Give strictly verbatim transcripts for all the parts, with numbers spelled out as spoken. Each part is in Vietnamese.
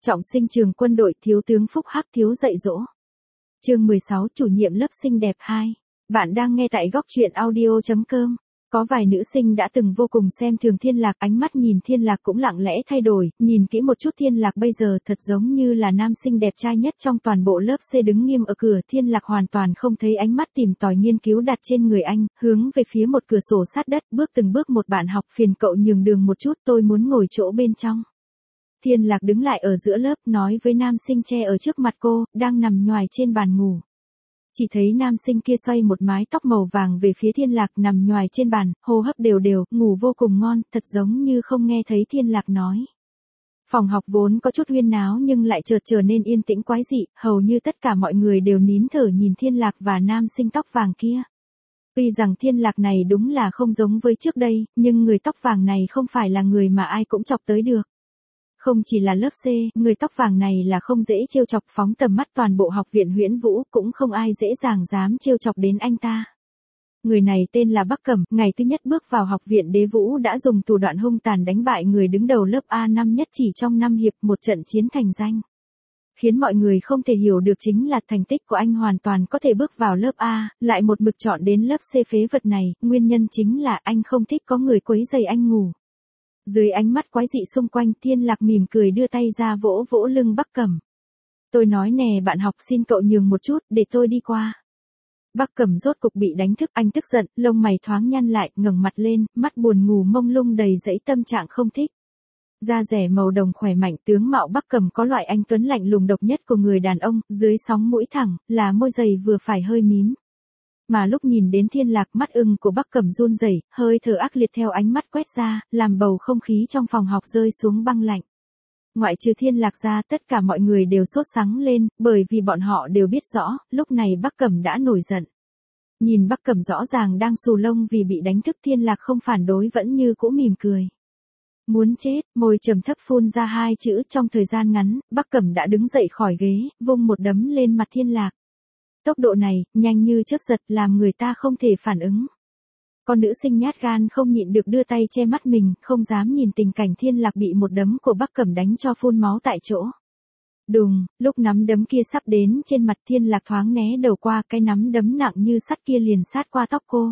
Trọng sinh trường quân đội, thiếu tướng Phúc Hắc thiếu dạy dỗ. Chương mười sáu, chủ nhiệm lớp xinh đẹp hai. Bạn đang nghe tại góc truyện audio chấm com. Có vài nữ sinh đã từng vô cùng xem thường Thiên Lạc, ánh mắt nhìn Thiên Lạc cũng lặng lẽ thay đổi, nhìn kỹ một chút Thiên Lạc bây giờ thật giống như là nam sinh đẹp trai nhất trong toàn bộ lớp C đứng nghiêm ở cửa. Thiên Lạc hoàn toàn không thấy ánh mắt tìm tòi nghiên cứu đặt trên người anh, hướng về phía một cửa sổ sát đất, bước từng bước một. Bạn học, phiền cậu nhường đường một chút, tôi muốn ngồi chỗ bên trong. Thiên Lạc đứng lại ở giữa lớp, nói với nam sinh che ở trước mặt cô, đang nằm nhoài trên bàn ngủ. Chỉ thấy nam sinh kia xoay một mái tóc màu vàng về phía Thiên Lạc, nằm nhoài trên bàn, hô hấp đều đều, ngủ vô cùng ngon, thật giống như không nghe thấy Thiên Lạc nói. Phòng học vốn có chút huyên náo nhưng lại chợt trở nên yên tĩnh quái dị, hầu như tất cả mọi người đều nín thở nhìn Thiên Lạc và nam sinh tóc vàng kia. Tuy rằng Thiên Lạc này đúng là không giống với trước đây, nhưng người tóc vàng này không phải là người mà ai cũng chọc tới được. Không chỉ là lớp C, người tóc vàng này là không dễ trêu chọc, phóng tầm mắt toàn bộ học viện Huyễn Vũ cũng không ai dễ dàng dám trêu chọc đến anh ta. Người này tên là Bắc Cẩm, ngày thứ nhất bước vào học viện Đế Vũ đã dùng thủ đoạn hung tàn đánh bại người đứng đầu lớp A năm nhất chỉ trong năm hiệp, một trận chiến thành danh. Khiến mọi người không thể hiểu được chính là thành tích của anh hoàn toàn có thể bước vào lớp A, lại một mực chọn đến lớp C phế vật này, nguyên nhân chính là anh không thích có người quấy rầy anh ngủ. Dưới ánh mắt quái dị xung quanh, Thiên Lạc mỉm cười đưa tay ra vỗ vỗ lưng Bắc Cẩm. Tôi nói nè bạn học, xin cậu nhường một chút, để tôi đi qua. Bắc Cẩm rốt cục bị đánh thức, anh tức giận, lông mày thoáng nhăn lại, ngẩng mặt lên, mắt buồn ngủ mông lung đầy dẫy tâm trạng không thích. Da rẻ màu đồng khỏe mạnh, tướng mạo Bắc Cẩm có loại anh tuấn lạnh lùng độc nhất của người đàn ông, dưới sóng mũi thẳng, là môi dày vừa phải hơi mím. Mà lúc nhìn đến Thiên Lạc, mắt ưng của Bắc Cẩm run rẩy, hơi thở ác liệt theo ánh mắt quét ra, làm bầu không khí trong phòng học rơi xuống băng lạnh. Ngoại trừ Thiên Lạc ra, tất cả mọi người đều sốt sắng lên, bởi vì bọn họ đều biết rõ, lúc này Bắc Cẩm đã nổi giận. Nhìn Bắc Cẩm rõ ràng đang xù lông vì bị đánh thức, Thiên Lạc không phản đối vẫn như cũ mỉm cười. Muốn chết, môi trầm thấp phun ra hai chữ. Trong thời gian ngắn, Bắc Cẩm đã đứng dậy khỏi ghế, vung một đấm lên mặt Thiên Lạc. Tốc độ này, nhanh như chớp giật, làm người ta không thể phản ứng. Con nữ sinh nhát gan không nhịn được đưa tay che mắt mình, không dám nhìn tình cảnh Thiên Lạc bị một đấm của Bắc Cẩm đánh cho phun máu tại chỗ. Đùng, lúc nắm đấm kia sắp đến trên mặt Thiên Lạc thoáng né đầu qua, cái nắm đấm nặng như sắt kia liền sát qua tóc cô.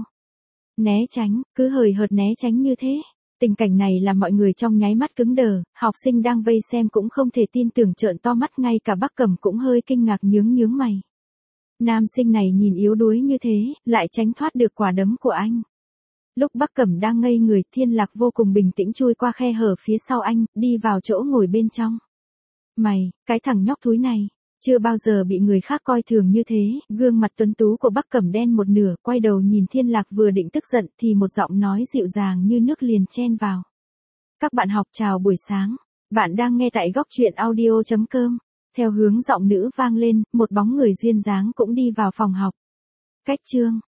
Né tránh, cứ hời hợt né tránh như thế. Tình cảnh này làm mọi người trong nháy mắt cứng đờ, học sinh đang vây xem cũng không thể tin tưởng trợn to mắt, ngay cả Bắc Cẩm cũng hơi kinh ngạc nhướng nhướng mày. Nam sinh này nhìn yếu đuối như thế, lại tránh thoát được quả đấm của anh. Lúc Bắc Cẩm đang ngây người, Thiên Lạc vô cùng bình tĩnh chui qua khe hở phía sau anh, đi vào chỗ ngồi bên trong. Mày, cái thằng nhóc thúi này, chưa bao giờ bị người khác coi thường như thế. Gương mặt tuấn tú của Bắc Cẩm đen một nửa, quay đầu nhìn Thiên Lạc vừa định tức giận thì một giọng nói dịu dàng như nước liền chen vào. Các bạn học chào buổi sáng, bạn đang nghe tại góc truyện audio chấm com. Theo hướng giọng nữ vang lên, một bóng người duyên dáng cũng đi vào phòng học. Cách chương,